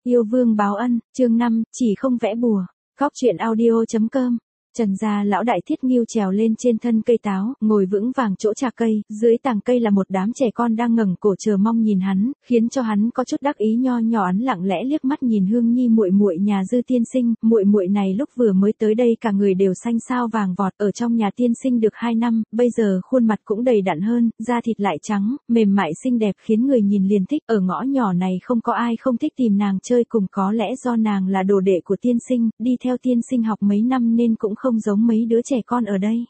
Yêu vương báo ân, chương 5, chỉ không vẽ bùa. Góc truyện audio.com. Trần gia lão đại Thiết Ngưu trèo lên trên thân cây táo, ngồi vững vàng chỗ trà cây, dưới tàng cây là một đám trẻ con đang ngẩng cổ chờ mong nhìn hắn, khiến cho hắn có chút đắc ý nho nhỏ. Hắn lặng lẽ liếc mắt nhìn Hương Nhi muội muội nhà Dư tiên sinh, muội muội này lúc vừa mới tới đây cả người đều xanh xao vàng vọt, ở trong nhà tiên sinh được 2 năm, bây giờ khuôn mặt cũng đầy đặn hơn, da thịt lại trắng, mềm mại xinh đẹp khiến người nhìn liền thích. Ở ngõ nhỏ này không có ai không thích tìm nàng chơi cùng, có lẽ do nàng là đồ đệ của tiên sinh, đi theo tiên sinh học mấy năm nên cũng không giống mấy đứa trẻ con ở đây.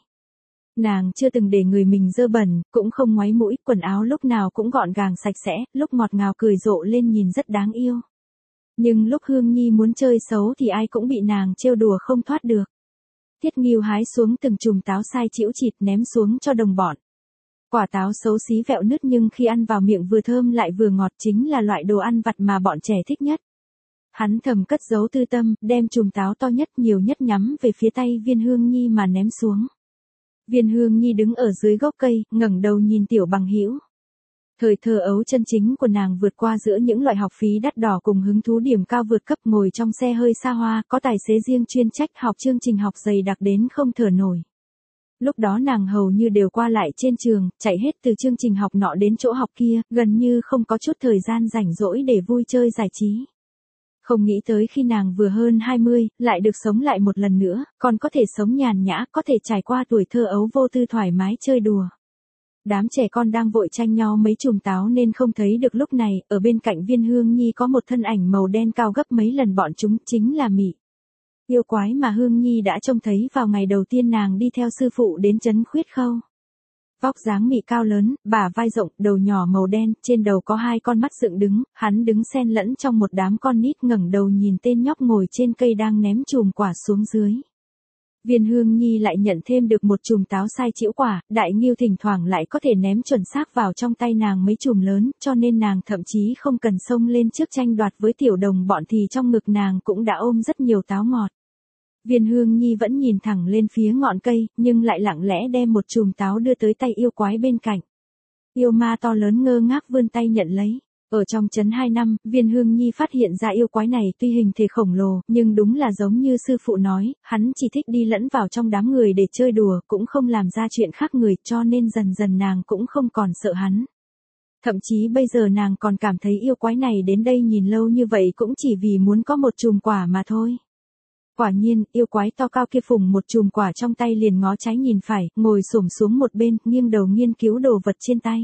Nàng chưa từng để người mình dơ bẩn, cũng không ngoáy mũi, quần áo lúc nào cũng gọn gàng sạch sẽ, lúc ngọt ngào cười rộ lên nhìn rất đáng yêu. Nhưng lúc Hương Nhi muốn chơi xấu thì ai cũng bị nàng trêu đùa không thoát được. Thiết Ngưu hái xuống từng chùm táo sai chĩu chịt ném xuống cho đồng bọn. Quả táo xấu xí vẹo nứt nhưng khi ăn vào miệng vừa thơm lại vừa ngọt, chính là loại đồ ăn vặt mà bọn trẻ thích nhất. Hắn thầm cất giấu tư tâm, đem chùm táo to nhất nhiều nhất nhắm về phía tay Viên Hương Nhi mà ném xuống. Viên Hương Nhi đứng ở dưới gốc cây, ngẩng đầu nhìn tiểu bằng hữu. Thời thơ ấu chân chính của nàng vượt qua giữa những loại học phí đắt đỏ cùng hứng thú điểm cao vượt cấp, ngồi trong xe hơi xa hoa, có tài xế riêng chuyên trách, học chương trình học dày đặc đến không thở nổi. Lúc đó nàng hầu như đều qua lại trên trường, chạy hết từ chương trình học nọ đến chỗ học kia, gần như không có chút thời gian rảnh rỗi để vui chơi giải trí. Không nghĩ tới khi nàng vừa hơn 20, lại được sống lại một lần nữa, còn có thể sống nhàn nhã, có thể trải qua tuổi thơ ấu vô tư thoải mái chơi đùa. Đám trẻ con đang vội tranh nhau mấy chùm táo nên không thấy được lúc này, ở bên cạnh Viên Hương Nhi có một thân ảnh màu đen cao gấp mấy lần bọn chúng, chính là Mị. Yêu quái mà Hương Nhi đã trông thấy vào ngày đầu tiên nàng đi theo sư phụ đến trấn Khuyết Khâu. Vóc dáng Mị cao lớn, bả vai rộng, đầu nhỏ màu đen, trên đầu có 2 con mắt dựng đứng, hắn đứng xen lẫn trong một đám con nít, ngẩng đầu nhìn tên nhóc ngồi trên cây đang ném chùm quả xuống dưới. Viên Hương Nhi lại nhận thêm được một chùm táo sai chĩu quả, Đại Ngưu thỉnh thoảng lại có thể ném chuẩn xác vào trong tay nàng mấy chùm lớn, cho nên nàng thậm chí không cần xông lên trước tranh đoạt với tiểu đồng bọn thì trong ngực nàng cũng đã ôm rất nhiều táo ngọt. Viên Hương Nhi vẫn nhìn thẳng lên phía ngọn cây, nhưng lại lặng lẽ đem một chùm táo đưa tới tay yêu quái bên cạnh. Yêu ma to lớn ngơ ngác vươn tay nhận lấy. Ở trong trấn 2 năm, Viên Hương Nhi phát hiện ra yêu quái này tuy hình thể khổng lồ, nhưng đúng là giống như sư phụ nói, hắn chỉ thích đi lẫn vào trong đám người để chơi đùa, cũng không làm ra chuyện khác người, cho nên dần dần nàng cũng không còn sợ hắn. Thậm chí bây giờ nàng còn cảm thấy yêu quái này đến đây nhìn lâu như vậy cũng chỉ vì muốn có một chùm quả mà thôi. Quả nhiên, yêu quái to cao kia phùng một chùm quả trong tay liền ngó trái nhìn phải, ngồi xổm xuống một bên, nghiêng đầu nghiên cứu đồ vật trên tay.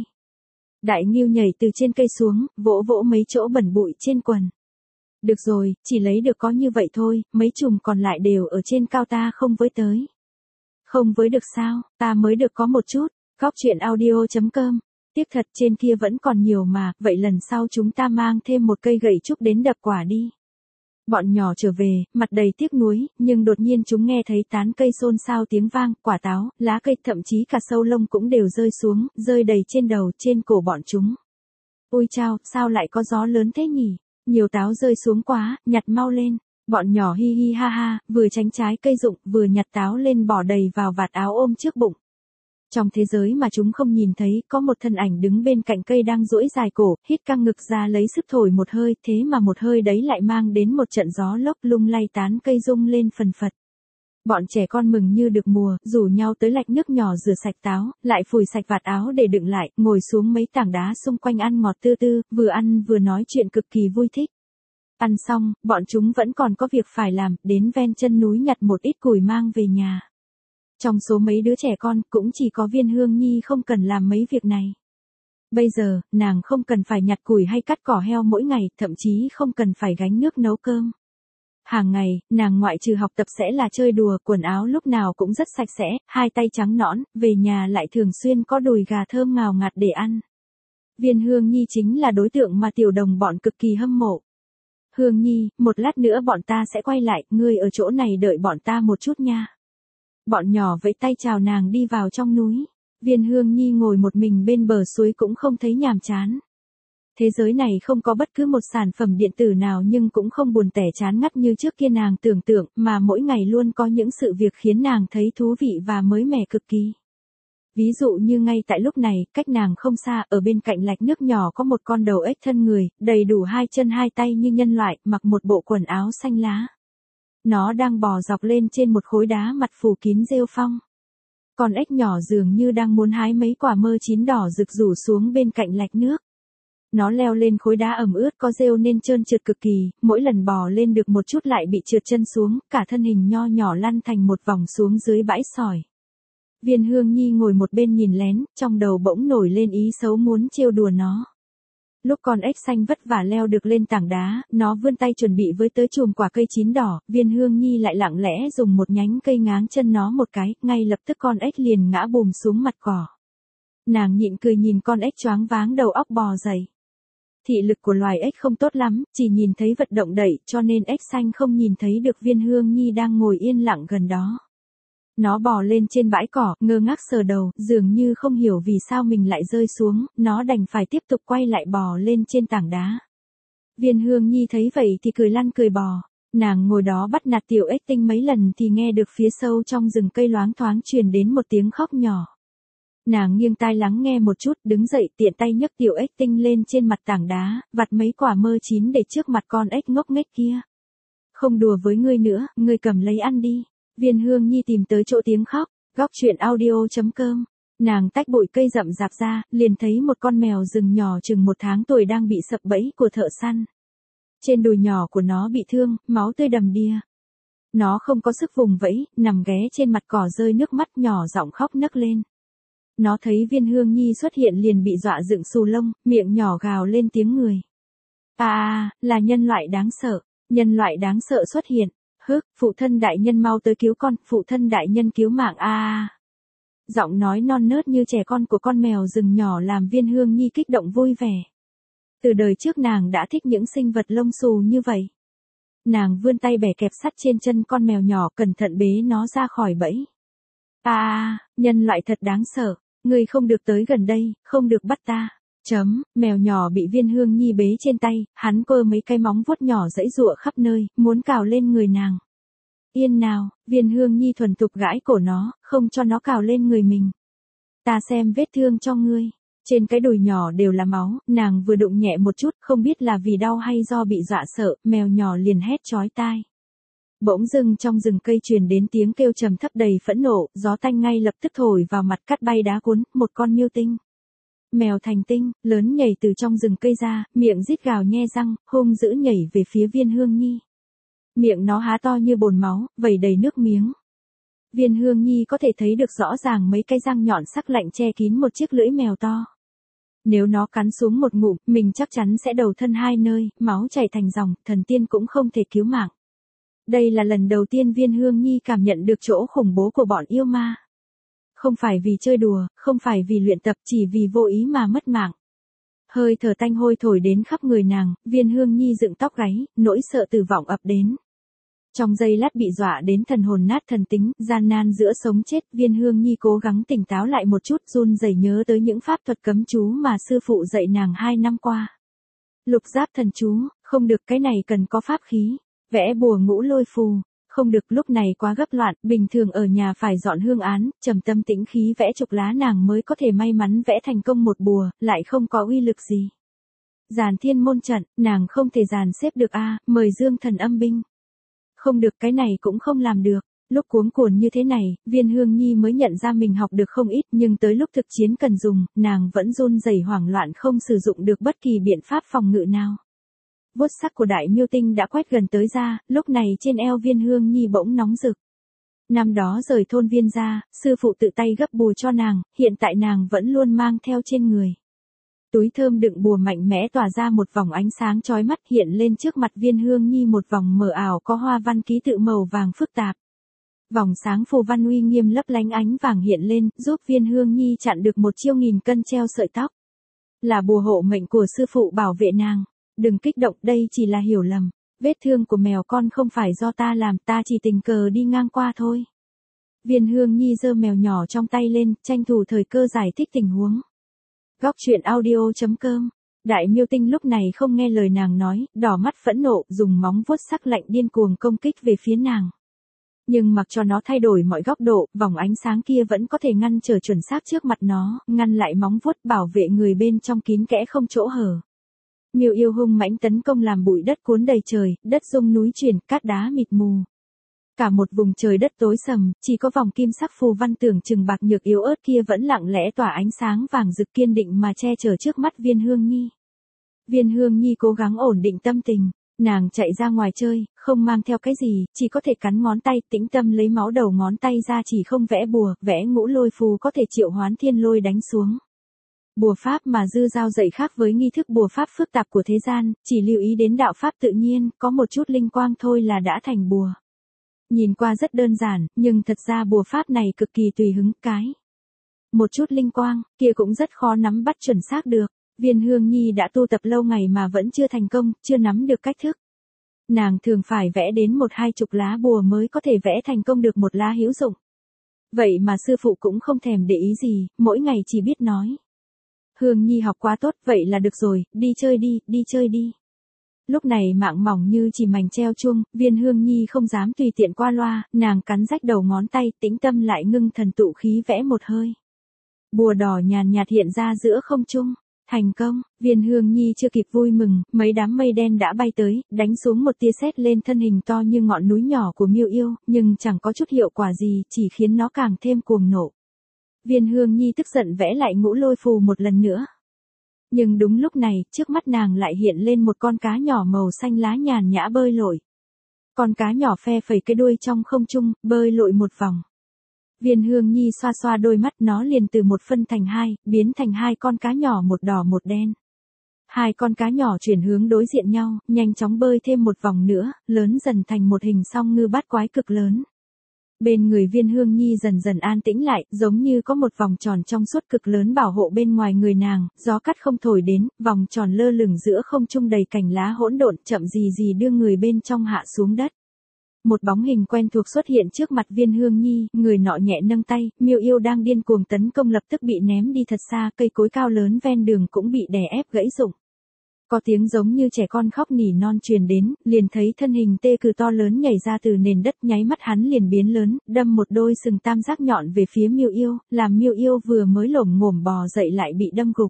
Đại Ngưu nhảy từ trên cây xuống, vỗ vỗ mấy chỗ bẩn bụi trên quần. Được rồi, chỉ lấy được có như vậy thôi, mấy chùm còn lại đều ở trên cao ta không với tới. Không với được sao, ta mới được có một chút. Góc truyện audio.com. Tiếc thật, trên kia vẫn còn nhiều mà, vậy lần sau chúng ta mang thêm một cây gậy trúc đến đập quả đi. Bọn nhỏ trở về, mặt đầy tiếc nuối, nhưng đột nhiên chúng nghe thấy tán cây xôn xao tiếng vang, quả táo, lá cây, thậm chí cả sâu lông cũng đều rơi xuống, rơi đầy trên đầu, trên cổ bọn chúng. Ôi chao, sao lại có gió lớn thế nhỉ? Nhiều táo rơi xuống quá, nhặt mau lên. Bọn nhỏ hi hi ha ha, vừa tránh trái cây rụng, vừa nhặt táo lên bỏ đầy vào vạt áo ôm trước bụng. Trong thế giới mà chúng không nhìn thấy, có một thân ảnh đứng bên cạnh cây đang duỗi dài cổ, hít căng ngực ra lấy sức thổi một hơi, thế mà một hơi đấy lại mang đến một trận gió lốc lung lay tán cây rung lên phần phật. Bọn trẻ con mừng như được mùa, rủ nhau tới lạch nước nhỏ rửa sạch táo, lại phủi sạch vạt áo để đựng lại, ngồi xuống mấy tảng đá xung quanh ăn ngọt tư tư, vừa ăn vừa nói chuyện cực kỳ vui thích. Ăn xong, bọn chúng vẫn còn có việc phải làm, đến ven chân núi nhặt một ít củi mang về nhà. Trong số mấy đứa trẻ con, cũng chỉ có Viên Hương Nhi không cần làm mấy việc này. Bây giờ, nàng không cần phải nhặt củi hay cắt cỏ heo mỗi ngày, thậm chí không cần phải gánh nước nấu cơm. Hàng ngày, nàng ngoại trừ học tập sẽ là chơi đùa, quần áo lúc nào cũng rất sạch sẽ, 2 tay trắng nõn, về nhà lại thường xuyên có đùi gà thơm ngào ngạt để ăn. Viên Hương Nhi chính là đối tượng mà tiểu đồng bọn cực kỳ hâm mộ. Hương Nhi, một lát nữa bọn ta sẽ quay lại, ngươi ở chỗ này đợi bọn ta một chút nha. Bọn nhỏ vẫy tay chào nàng đi vào trong núi. Viên Hương Nhi ngồi một mình bên bờ suối cũng không thấy nhàm chán. Thế giới này không có bất cứ một sản phẩm điện tử nào nhưng cũng không buồn tẻ chán ngắt như trước kia nàng tưởng tượng, mà mỗi ngày luôn có những sự việc khiến nàng thấy thú vị và mới mẻ cực kỳ. Ví dụ như ngay tại lúc này, cách nàng không xa, ở bên cạnh lạch nước nhỏ có một con đầu ếch thân người, đầy đủ 2 chân 2 tay như nhân loại, mặc một bộ quần áo xanh lá. Nó đang bò dọc lên trên một khối đá mặt phủ kín rêu phong. Con ếch nhỏ dường như đang muốn hái mấy quả mơ chín đỏ rực rủ xuống bên cạnh lạch nước. Nó leo lên khối đá ẩm ướt có rêu nên trơn trượt cực kỳ, mỗi lần bò lên được một chút lại bị trượt chân xuống, cả thân hình nho nhỏ lăn thành một vòng xuống dưới bãi sỏi. Viên Hương Nhi ngồi một bên nhìn lén, trong đầu bỗng nổi lên ý xấu muốn trêu đùa nó. Lúc con ếch xanh vất vả leo được lên tảng đá, nó vươn tay chuẩn bị với tới chùm quả cây chín đỏ, Viên Hương Nhi lại lặng lẽ dùng một nhánh cây ngáng chân nó một cái, ngay lập tức con ếch liền ngã bùm xuống mặt cỏ. Nàng nhịn cười nhìn con ếch choáng váng đầu óc bò dậy. Thị lực của loài ếch không tốt lắm, chỉ nhìn thấy vật động đậy, cho nên ếch xanh không nhìn thấy được Viên Hương Nhi đang ngồi yên lặng gần đó. Nó bò lên trên bãi cỏ, ngơ ngác sờ đầu, dường như không hiểu vì sao mình lại rơi xuống, nó đành phải tiếp tục quay lại bò lên trên tảng đá. Viên Hương Nhi thấy vậy thì cười lăn cười bò. Nàng ngồi đó bắt nạt tiểu ếch tinh mấy lần thì nghe được phía sâu trong rừng cây loáng thoáng truyền đến một tiếng khóc nhỏ. Nàng nghiêng tai lắng nghe một chút, đứng dậy tiện tay nhấc tiểu ếch tinh lên trên mặt tảng đá, vặt mấy quả mơ chín để trước mặt con ếch ngốc nghếch kia. Không đùa với ngươi nữa, ngươi cầm lấy ăn đi. Viên Hương Nhi tìm tới chỗ tiếng khóc, góc chuyện audio.com. Nàng tách bụi cây rậm rạp ra, liền thấy một con mèo rừng nhỏ chừng 1 tháng tuổi đang bị sập bẫy của thợ săn. Trên đùi nhỏ của nó bị thương, máu tươi đầm đìa. Nó không có sức vùng vẫy, nằm ghé trên mặt cỏ rơi nước mắt nhỏ giọng khóc nấc lên. Nó thấy Viên Hương Nhi xuất hiện liền bị dọa dựng xù lông, miệng nhỏ gào lên tiếng người. Là nhân loại đáng sợ, nhân loại đáng sợ xuất hiện. Phụ thân đại nhân mau tới cứu con, phụ thân đại nhân cứu mạng Giọng nói non nớt như trẻ con của con mèo rừng nhỏ làm Viên Hương Nhi kích động vui vẻ. Từ đời trước nàng đã thích những sinh vật lông xù như vậy. Nàng vươn tay bẻ kẹp sắt trên chân con mèo nhỏ cẩn thận bế nó ra khỏi bẫy. Nhân loại thật đáng sợ, ngươi không được tới gần đây, không được bắt ta. Mèo nhỏ bị Viên Hương Nhi bế trên tay, hắn cơ mấy cái móng vuốt nhỏ giãy giụa khắp nơi, muốn cào lên người nàng. Yên nào, Viên Hương Nhi thuần thục gãi cổ nó, không cho nó cào lên người mình. Ta xem vết thương cho ngươi. Trên cái đùi nhỏ đều là máu, nàng vừa đụng nhẹ một chút, không biết là vì đau hay do bị dọa sợ, mèo nhỏ liền hét chói tai. Bỗng dưng trong rừng cây truyền đến tiếng kêu trầm thấp đầy phẫn nộ, gió tanh ngay lập tức thổi vào mặt cắt bay đá cuốn, một con miêu tinh. Mèo thành tinh, lớn nhảy từ trong rừng cây ra, miệng rít gào nhe răng, hung dữ nhảy về phía Viên Hương Nhi. Miệng nó há to như bồn máu, vẩy đầy nước miếng. Viên Hương Nhi có thể thấy được rõ ràng mấy cái răng nhọn sắc lạnh che kín một chiếc lưỡi mèo to. Nếu nó cắn xuống một ngụm, mình chắc chắn sẽ đầu thân 2 nơi, máu chảy thành dòng, thần tiên cũng không thể cứu mạng. Đây là lần đầu tiên Viên Hương Nhi cảm nhận được chỗ khủng bố của bọn yêu ma. Không phải vì chơi đùa, không phải vì luyện tập, chỉ vì vô ý mà mất mạng. Hơi thở tanh hôi thổi đến khắp người nàng, Viên Hương Nhi dựng tóc gáy, nỗi sợ tử vong ập đến. Trong giây lát bị dọa đến thần hồn nát thần tính, gian nan giữa sống chết, Viên Hương Nhi cố gắng tỉnh táo lại một chút, run rẩy nhớ tới những pháp thuật cấm chú mà sư phụ dạy nàng 2 năm qua. Lục giáp thần chú, không được, cái này cần có pháp khí. Vẽ bùa ngũ lôi phù, không được, lúc này quá gấp loạn, bình thường ở nhà phải dọn hương án, trầm tâm tĩnh khí vẽ chục lá nàng mới có thể may mắn vẽ thành công một bùa, lại không có uy lực gì. Dàn thiên môn trận, nàng không thể dàn xếp được mời dương thần âm binh. Không được, cái này cũng không làm được. Lúc cuống cuồng như thế này, Viên Hương Nhi mới nhận ra mình học được không ít, nhưng tới lúc thực chiến cần dùng, nàng vẫn run rẩy hoảng loạn không sử dụng được bất kỳ biện pháp phòng ngự nào. Vuốt sắc của đại miêu tinh đã quét gần tới ra, lúc này trên eo Viên Hương Nhi bỗng nóng rực. Năm đó rời thôn Viên ra, sư phụ tự tay gấp bùa cho nàng, hiện tại nàng vẫn luôn mang theo trên người. Túi thơm đựng bùa mạnh mẽ tỏa ra một vòng ánh sáng chói mắt, hiện lên trước mặt Viên Hương Nhi một vòng mờ ảo có hoa văn ký tự màu vàng phức tạp. Vòng sáng phù văn uy nghiêm lấp lánh ánh vàng hiện lên, giúp Viên Hương Nhi chặn được 1 triệu nghìn cân treo sợi tóc. Là bùa hộ mệnh của sư phụ bảo vệ nàng. Đừng kích động, đây chỉ là hiểu lầm. Vết thương của mèo con không phải do ta làm, ta chỉ tình cờ đi ngang qua thôi. Viên Hương Nhi giơ mèo nhỏ trong tay lên, tranh thủ thời cơ giải thích tình huống. Góc chuyện audio.com. Đại miêu tinh lúc này không nghe lời nàng nói, đỏ mắt phẫn nộ, dùng móng vuốt sắc lạnh điên cuồng công kích về phía nàng. Nhưng mặc cho nó thay đổi mọi góc độ, vòng ánh sáng kia vẫn có thể ngăn trở chuẩn xác trước mặt nó, ngăn lại móng vuốt bảo vệ người bên trong kín kẽ không chỗ hở. Miêu yêu hung mãnh tấn công làm bụi đất cuốn đầy trời, đất rung núi chuyển, cát đá mịt mù. Cả một vùng trời đất tối sầm, chỉ có vòng kim sắc phù văn tưởng chừng bạc nhược yếu ớt kia vẫn lặng lẽ tỏa ánh sáng vàng rực kiên định mà che chở trước mắt Viên Hương Nhi. Viên Hương Nhi cố gắng ổn định tâm tình, nàng chạy ra ngoài chơi, không mang theo cái gì, chỉ có thể cắn ngón tay, tĩnh tâm lấy máu đầu ngón tay ra chỉ không vẽ bùa, vẽ ngũ lôi phù có thể triệu hoán thiên lôi đánh xuống. Bùa pháp mà Dư Giao dạy khác với nghi thức bùa pháp phức tạp của thế gian, chỉ lưu ý đến đạo pháp tự nhiên, có một chút linh quang thôi là đã thành bùa. Nhìn qua rất đơn giản, nhưng thật ra bùa pháp này cực kỳ tùy hứng cái. Một chút linh quang, kia cũng rất khó nắm bắt chuẩn xác được. Viên Hương Nhi đã tu tập lâu ngày mà vẫn chưa thành công, chưa nắm được cách thức. Nàng thường phải vẽ đến 1-20 lá bùa mới có thể vẽ thành công được một lá hữu dụng. Vậy mà sư phụ cũng không thèm để ý gì, mỗi ngày chỉ biết nói. Hương Nhi học quá tốt, vậy là được rồi, đi chơi đi, đi chơi đi. Lúc này mạng mỏng như chỉ mảnh treo chuông, Viên Hương Nhi không dám tùy tiện qua loa, nàng cắn rách đầu ngón tay, tĩnh tâm lại ngưng thần tụ khí vẽ một hơi. Bùa đỏ nhàn nhạt hiện ra giữa không trung. Thành công, Viên Hương Nhi chưa kịp vui mừng, mấy đám mây đen đã bay tới, đánh xuống một tia sét lên thân hình to như ngọn núi nhỏ của Miêu Yêu, nhưng chẳng có chút hiệu quả gì, chỉ khiến nó càng thêm cuồng nộ. Viên Hương Nhi tức giận vẽ lại ngũ lôi phù một lần nữa. Nhưng đúng lúc này, trước mắt nàng lại hiện lên một con cá nhỏ màu xanh lá nhàn nhã bơi lội. Con cá nhỏ phe phẩy cái đuôi trong không trung, bơi lội một vòng. Viên Hương Nhi xoa xoa đôi mắt, nó liền từ một phân thành hai, biến thành hai con cá nhỏ một đỏ một đen. Hai con cá nhỏ chuyển hướng đối diện nhau, nhanh chóng bơi thêm một vòng nữa, lớn dần thành một hình song ngư bát quái cực lớn. Bên người Viên Hương Nhi dần dần an tĩnh lại, giống như có một vòng tròn trong suốt cực lớn bảo hộ bên ngoài người nàng, gió cắt không thổi đến, vòng tròn lơ lửng giữa không trung đầy cành lá hỗn độn, chậm gì gì đưa người bên trong hạ xuống đất. Một bóng hình quen thuộc xuất hiện trước mặt Viên Hương Nhi, người nọ nhẹ nâng tay, Miêu Yêu đang điên cuồng tấn công lập tức bị ném đi thật xa, cây cối cao lớn ven đường cũng bị đè ép gãy rụng. Có tiếng giống như trẻ con khóc nỉ non truyền đến, liền thấy thân hình tê cừ to lớn nhảy ra từ nền đất, nháy mắt hắn liền biến lớn, đâm một đôi sừng tam giác nhọn về phía Miêu Yêu, làm Miêu Yêu vừa mới lổm ngổm bò dậy lại bị đâm gục.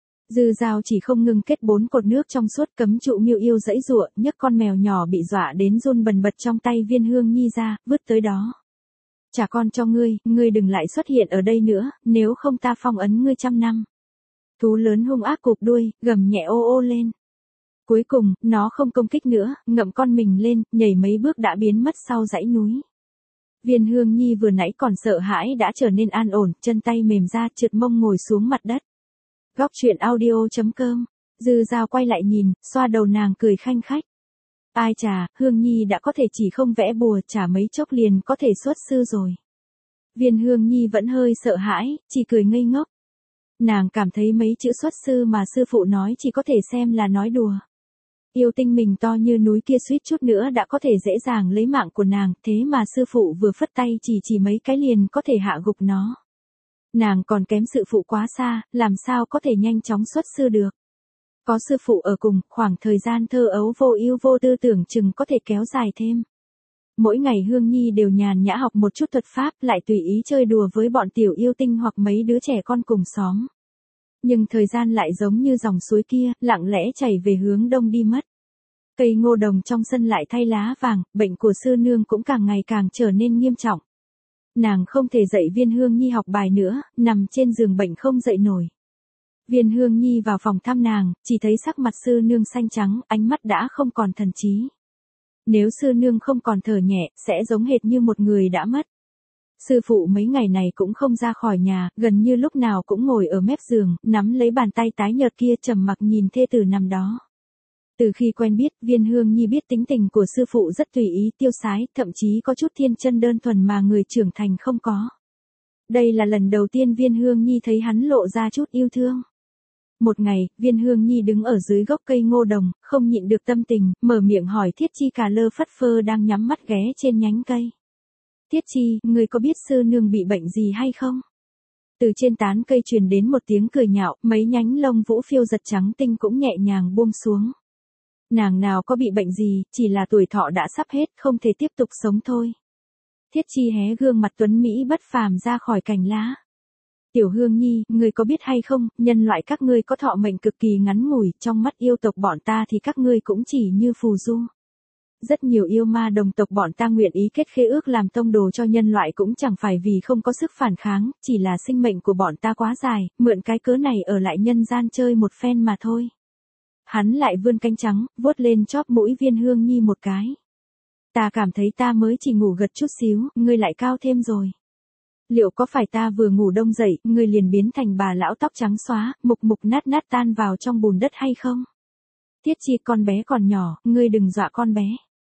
Dư Giao chỉ không ngừng kết 4 cột nước trong suốt cấm trụ Miêu Yêu dãy giụa, nhấc con mèo nhỏ bị dọa đến run bần bật trong tay Viên Hương Nhi ra, vứt tới đó. Trả con cho ngươi đừng lại xuất hiện ở đây nữa, nếu không ta phong ấn ngươi 100 năm. Thú lớn hung ác cụp đuôi, gầm nhẹ ô ô lên. Cuối cùng, nó không công kích nữa, ngậm con mình lên, nhảy mấy bước đã biến mất sau dãy núi. Viên Hương Nhi vừa nãy còn sợ hãi đã trở nên an ổn, chân tay mềm ra trượt mông ngồi xuống mặt đất. Góc truyện audio.com. Dư Giao quay lại nhìn, xoa đầu nàng cười khanh khách. Ai chà, Hương Nhi đã có thể chỉ không vẽ bùa, chả mấy chốc liền có thể xuất sư rồi. Viên Hương Nhi vẫn hơi sợ hãi, chỉ cười ngây ngốc. Nàng cảm thấy mấy chữ xuất sư mà sư phụ nói chỉ có thể xem là nói đùa. Yêu tinh mình to như núi kia suýt chút nữa đã có thể dễ dàng lấy mạng của nàng, thế mà sư phụ vừa phất tay chỉ mấy cái liền có thể hạ gục nó. Nàng còn kém sư phụ quá xa, làm sao có thể nhanh chóng xuất sư được. Có sư phụ ở cùng, khoảng thời gian thơ ấu vô ưu vô tư tưởng chừng có thể kéo dài thêm. Mỗi ngày Hương Nhi đều nhàn nhã học một chút thuật pháp, lại tùy ý chơi đùa với bọn tiểu yêu tinh hoặc mấy đứa trẻ con cùng xóm. Nhưng thời gian lại giống như dòng suối kia, lặng lẽ chảy về hướng đông đi mất. Cây ngô đồng trong sân lại thay lá vàng, bệnh của sư nương cũng càng ngày càng trở nên nghiêm trọng. Nàng không thể dạy Viên Hương Nhi học bài nữa, nằm trên giường bệnh không dậy nổi. Viên Hương Nhi vào phòng thăm nàng, chỉ thấy sắc mặt sư nương xanh trắng, ánh mắt đã không còn thần trí. Nếu sư nương không còn thở nhẹ, sẽ giống hệt như một người đã mất. Sư phụ mấy ngày này cũng không ra khỏi nhà, gần như lúc nào cũng ngồi ở mép giường, nắm lấy bàn tay tái nhợt kia trầm mặc nhìn thê tử nằm đó. Từ khi quen biết, Viên Hương Nhi biết tính tình của sư phụ rất tùy ý tiêu sái, thậm chí có chút thiên chân đơn thuần mà người trưởng thành không có. Đây là lần đầu tiên Viên Hương Nhi thấy hắn lộ ra chút yêu thương. Một ngày, Viên Hương Nhi đứng ở dưới gốc cây ngô đồng, không nhịn được tâm tình, mở miệng hỏi Thiết Chi cà lơ phất phơ đang nhắm mắt ghé trên nhánh cây. Thiết Chi, người có biết sư nương bị bệnh gì hay không? Từ trên tán cây truyền đến một tiếng cười nhạo, mấy nhánh lông vũ phiêu giật trắng tinh cũng nhẹ nhàng buông xuống. Nàng nào có bị bệnh gì, chỉ là tuổi thọ đã sắp hết, không thể tiếp tục sống thôi. Thiết Chi hé gương mặt tuấn Mỹ bất phàm ra khỏi cành lá. Tiểu Hương Nhi, ngươi có biết hay không, nhân loại các ngươi có thọ mệnh cực kỳ ngắn ngủi, trong mắt yêu tộc bọn ta thì các ngươi cũng chỉ như phù du. Rất nhiều yêu ma đồng tộc bọn ta nguyện ý kết khế ước làm tông đồ cho nhân loại cũng chẳng phải vì không có sức phản kháng, chỉ là sinh mệnh của bọn ta quá dài, mượn cái cớ này ở lại nhân gian chơi một phen mà thôi. Hắn lại vươn cánh trắng, vuốt lên chóp mũi Viên Hương Nhi một cái. Ta cảm thấy ta mới chỉ ngủ gật chút xíu, ngươi lại cao thêm rồi. Liệu có phải ta vừa ngủ đông dậy, ngươi liền biến thành bà lão tóc trắng xóa, mục mục nát nát tan vào trong bùn đất hay không? Thiết Chi, con bé còn nhỏ, ngươi đừng dọa con bé.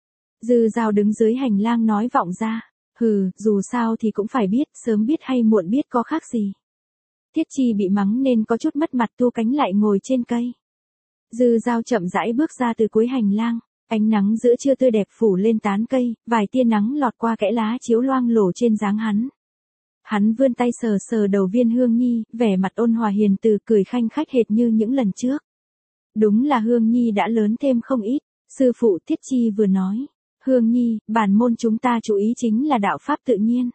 Dư Dao đứng dưới hành lang nói vọng ra. Hừ, dù sao thì cũng phải biết, sớm biết hay muộn biết có khác gì. Thiết Chi bị mắng nên có chút mất mặt, tu cánh lại ngồi trên cây. Dư Dao chậm rãi bước ra từ cuối hành lang. Ánh nắng giữa trưa tươi đẹp phủ lên tán cây, vài tia nắng lọt qua kẽ lá chiếu loang lổ trên dáng hắn. Hắn vươn tay sờ sờ đầu Viên Hương Nhi, vẻ mặt ôn hòa hiền từ, cười khanh khách hệt như những lần trước. Đúng là Hương Nhi đã lớn thêm không ít, sư phụ. Thiết Chi vừa nói. Hương Nhi, bản môn chúng ta chú ý chính là đạo pháp tự nhiên.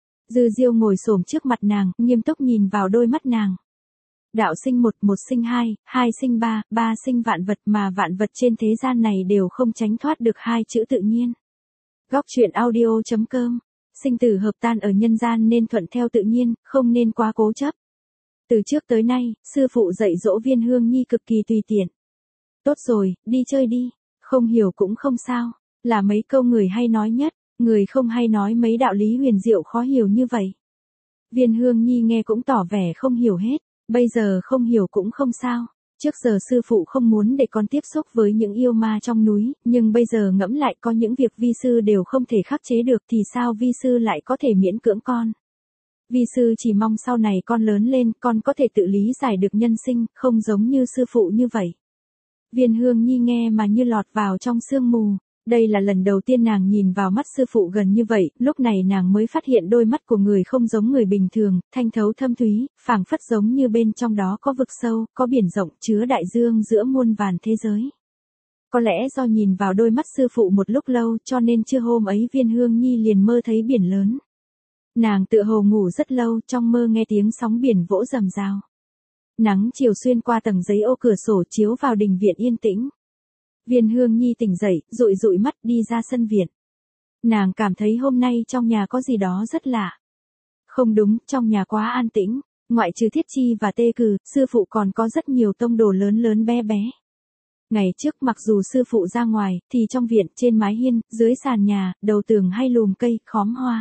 Dư Diêu ngồi xổm trước mặt nàng, nghiêm túc nhìn vào đôi mắt nàng. Đạo sinh một, một sinh hai, hai sinh ba, ba sinh vạn vật, mà vạn vật trên thế gian này đều không tránh thoát được hai chữ tự nhiên. Góc truyện audio.com. Sinh tử hợp tan ở nhân gian nên thuận theo tự nhiên, không nên quá cố chấp. Từ trước tới nay, sư phụ dạy dỗ Viên Hương Nhi cực kỳ tùy tiện. Tốt rồi, đi chơi đi, không hiểu cũng không sao, là mấy câu người hay nói nhất, người không hay nói mấy đạo lý huyền diệu khó hiểu như vậy. Viên Hương Nhi nghe cũng tỏ vẻ không hiểu hết, bây giờ không hiểu cũng không sao. Trước giờ sư phụ không muốn để con tiếp xúc với những yêu ma trong núi, nhưng bây giờ ngẫm lại có những việc vi sư đều không thể khắc chế được thì sao vi sư lại có thể miễn cưỡng con. Vi sư chỉ mong sau này con lớn lên, con có thể tự lý giải được nhân sinh, không giống như sư phụ như vậy. Viên Hương Nhi nghe mà như lọt vào trong sương mù. Đây là lần đầu tiên nàng nhìn vào mắt sư phụ gần như vậy, lúc này nàng mới phát hiện đôi mắt của người không giống người bình thường, thanh thấu thâm thúy, phảng phất giống như bên trong đó có vực sâu, có biển rộng chứa đại dương giữa muôn vàn thế giới. Có lẽ do nhìn vào đôi mắt sư phụ một lúc lâu cho nên trưa hôm ấy Viên Hương Nhi liền mơ thấy biển lớn. Nàng tựa hồ ngủ rất lâu, trong mơ nghe tiếng sóng biển vỗ rầm rào. Nắng chiều xuyên qua tầng giấy ô cửa sổ chiếu vào đình viện yên tĩnh. Viên Hương Nhi tỉnh dậy, dụi dụi mắt đi ra sân viện. Nàng cảm thấy hôm nay trong nhà có gì đó rất lạ. Không đúng, trong nhà quá an tĩnh, ngoại trừ Thiết Chi và Tê Cừ, sư phụ còn có rất nhiều tông đồ lớn lớn bé bé. Ngày trước mặc dù sư phụ ra ngoài, thì trong viện, trên mái hiên, dưới sàn nhà, đầu tường hay lùm cây, khóm hoa,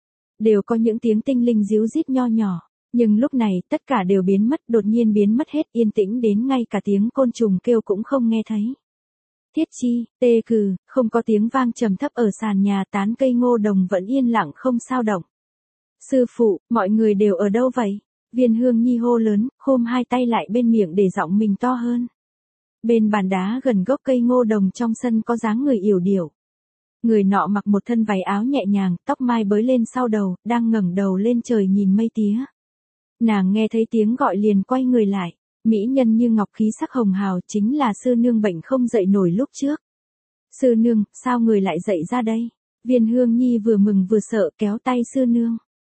đều có những tiếng tinh linh ríu rít nho nhỏ. Nhưng lúc này, tất cả đều biến mất, đột nhiên biến mất hết, yên tĩnh đến ngay cả tiếng côn trùng kêu cũng không nghe thấy. Thiết Chi, Tê Cừ, không có tiếng vang trầm thấp ở sàn nhà, tán cây ngô đồng vẫn yên lặng không sao động. Sư phụ, mọi người đều ở đâu vậy? Viên Hương Nhi hô lớn, khom hai tay lại bên miệng để giọng mình to hơn. Bên bàn đá gần gốc cây ngô đồng trong sân có dáng người yểu điệu. Người nọ mặc một thân váy áo nhẹ nhàng, tóc mai bới lên sau đầu, đang ngẩng đầu lên trời nhìn mây tía. Nàng nghe thấy tiếng gọi liền quay người lại. Mỹ nhân như ngọc, khí sắc hồng hào, chính là sư nương bệnh không dậy nổi lúc trước. Sư nương, sao người lại dậy ra đây? Viên Hương Nhi vừa mừng vừa sợ kéo tay sư nương.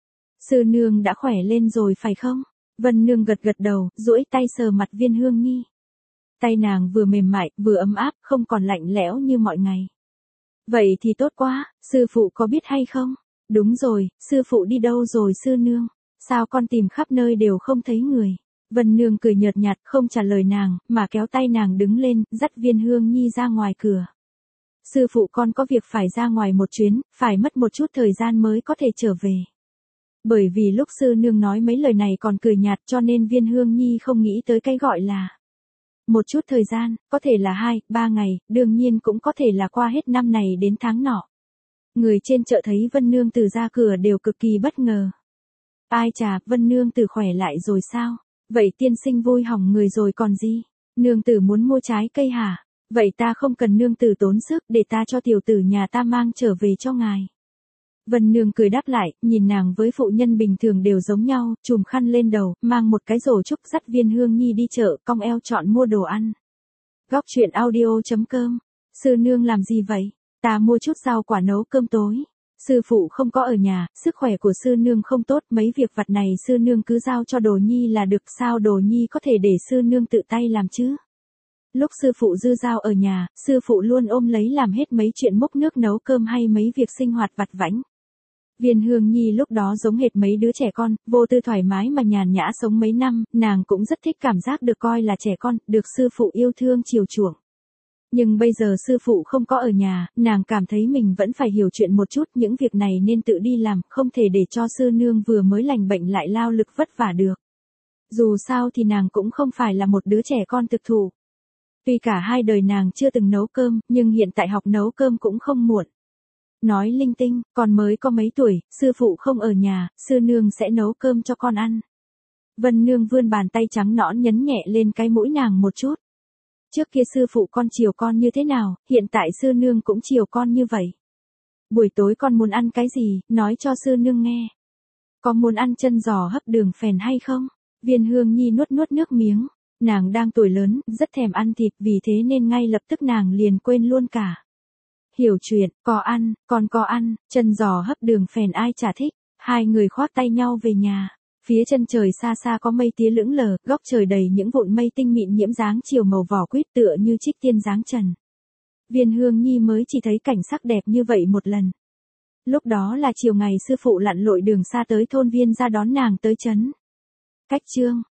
Sư nương đã khỏe lên rồi phải không? Vân nương gật gật đầu, duỗi tay sờ mặt Viên Hương Nhi. Tay nàng vừa mềm mại, vừa ấm áp, không còn lạnh lẽo như mọi ngày. Vậy thì tốt quá, sư phụ có biết hay không? Đúng rồi, sư phụ đi đâu rồi sư nương? Sao con tìm khắp nơi đều không thấy người? Vân nương cười nhợt nhạt không trả lời nàng, mà kéo tay nàng đứng lên, dắt Viên Hương Nhi ra ngoài cửa. Sư phụ con có việc phải ra ngoài một chuyến, phải mất một chút thời gian mới có thể trở về. Bởi vì lúc sư nương nói mấy lời này còn cười nhạt cho nên Viên Hương Nhi không nghĩ tới cái gọi là một chút thời gian, có thể là 2-3 ngày, đương nhiên cũng có thể là qua hết năm này đến tháng nọ. Người trên chợ thấy Vân nương từ ra cửa đều cực kỳ bất ngờ. Ai chà, Vân nương từ khỏe lại rồi sao? Vậy tiên sinh vui hỏng người rồi còn gì? Nương tử muốn mua trái cây hả? Vậy ta không cần nương tử tốn sức, để ta cho tiểu tử nhà ta mang trở về cho ngài. Vân nương cười đáp lại, nhìn nàng với phụ nhân bình thường đều giống nhau, chùm khăn lên đầu, mang một cái rổ trúc dắt Viên Hương Nhi đi chợ, cong eo chọn mua đồ ăn. Góc truyện audio.com. Sư nương làm gì vậy? Ta mua chút rau quả nấu cơm tối. Sư phụ không có ở nhà, sức khỏe của sư nương không tốt, mấy việc vặt này sư nương cứ giao cho Đồ Nhi là được, sao Đồ Nhi có thể để sư nương tự tay làm chứ? Lúc sư phụ Dư Giao ở nhà, sư phụ luôn ôm lấy làm hết mấy chuyện múc nước nấu cơm hay mấy việc sinh hoạt vặt vãnh. Viên Hương Nhi lúc đó giống hệt mấy đứa trẻ con, vô tư thoải mái mà nhàn nhã sống mấy năm, nàng cũng rất thích cảm giác được coi là trẻ con, được sư phụ yêu thương chiều chuộng. Nhưng bây giờ sư phụ không có ở nhà, nàng cảm thấy mình vẫn phải hiểu chuyện một chút, những việc này nên tự đi làm, không thể để cho sư nương vừa mới lành bệnh lại lao lực vất vả được. Dù sao thì nàng cũng không phải là một đứa trẻ con thực thụ. Tuy cả hai đời nàng chưa từng nấu cơm, nhưng hiện tại học nấu cơm cũng không muộn. Nói linh tinh, còn mới có mấy tuổi, sư phụ không ở nhà, sư nương sẽ nấu cơm cho con ăn. Vân Nương vươn bàn tay trắng nõn nhấn nhẹ lên cái mũi nàng một chút. Trước kia sư phụ con chiều con như thế nào, hiện tại sư nương cũng chiều con như vậy. Buổi tối con muốn ăn cái gì, nói cho sư nương nghe. Có muốn ăn chân giò hấp đường phèn hay không? Viên Hương Nhi nuốt nuốt nước miếng. Nàng đang tuổi lớn, rất thèm ăn thịt, vì thế nên ngay lập tức nàng liền quên luôn cả. Hiểu chuyện, có ăn, con có ăn, chân giò hấp đường phèn ai chả thích. Hai người khoác tay nhau về nhà. Phía chân trời xa xa có mây tía lững lờ, góc trời đầy những vụn mây tinh mịn nhiễm dáng chiều màu vỏ quýt tựa như trích tiên dáng trần. Viên Hương Nhi mới chỉ thấy cảnh sắc đẹp như vậy một lần. Lúc đó là chiều ngày sư phụ lặn lội đường xa tới thôn Viên ra đón nàng tới trấn Cách Chương.